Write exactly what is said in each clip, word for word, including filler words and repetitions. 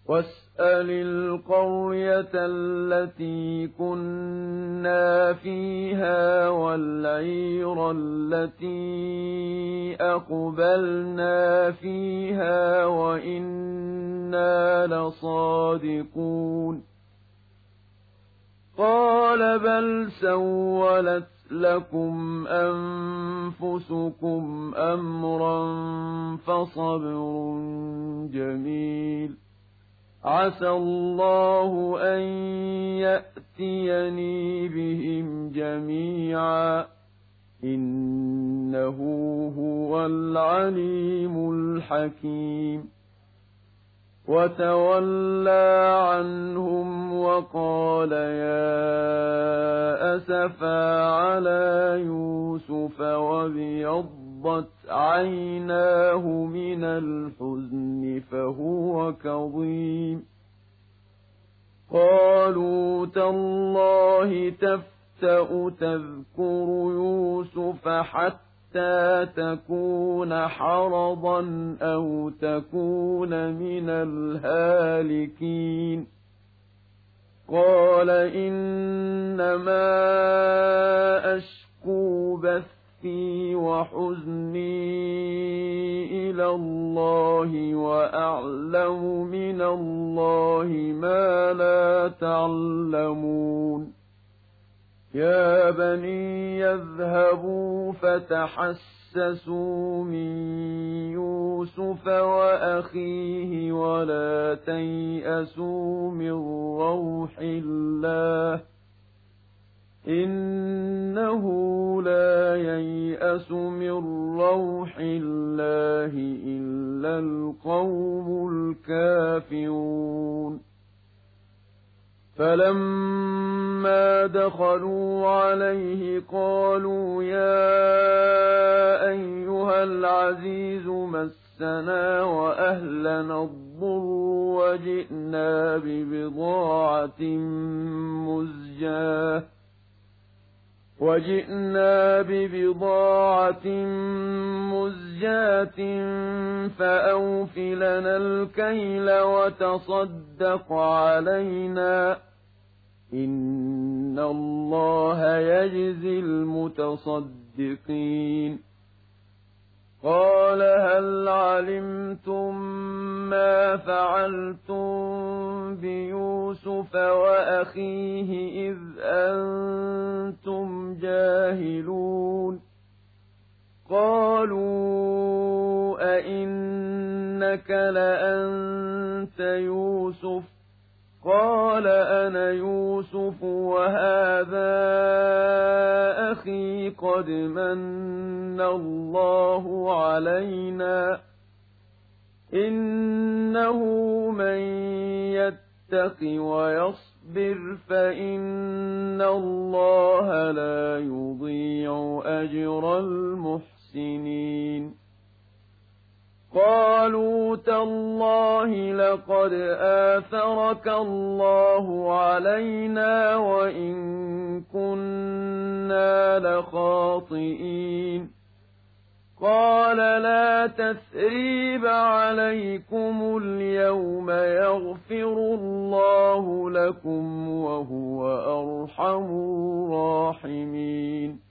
واسأل القرية التي كنا فيها والعير التي أقبلنا فيها وإنا لصادقون قال بل سولت لكم أنفسكم أمرا فصبر جميل عسى الله أن يأتيني بهم جميعا إنه هو العليم الحكيم وتولى عنهم وقال يا أسفا على يوسف وابيضت عيناه من الحزن فهو كظيم قالوا تالله تفتأ تذكر يوسف حتى تكون حرضا أو تكون من الهالكين قال إنما أشكو بثي وحزني إلى الله وأعلم من الله ما لا تعلمون يا بني يذهبوا فتحسسوا من يوسف وأخيه ولا تيأسوا من روح الله إنه لا ييأس من روح الله إلا القوم الكافرون فلما دخلوا عليه قالوا يا أيها العزيز مسنا وأهلنا الضر وجئنا ببضاعة مزجاة وجئنا ببضاعة مزجاة فأوف لنا الكيل وتصدق علينا إن الله يجزي المتصدقين قال هل علمتم ما فعلتم بيوسف وأخيه إذ أنتم جاهلون قالوا أئنك لأنت يوسف قال أنا يوسف وهذا أخي قد من الله علينا إنه من يتق ويصبر فإن الله لا يضيع أجر المحسنين قالوا تالله لقد آثرك الله علينا وإن كنا لخاطئين قال لا تثريب عليكم اليوم يغفر الله لكم وهو أرحم الراحمين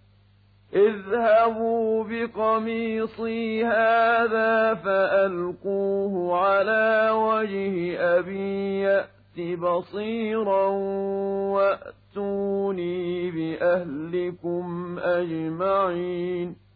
اذهبوا بقميصي هذا فألقوه على وجه أبي يأت بصيرا وأتوني بأهلكم أجمعين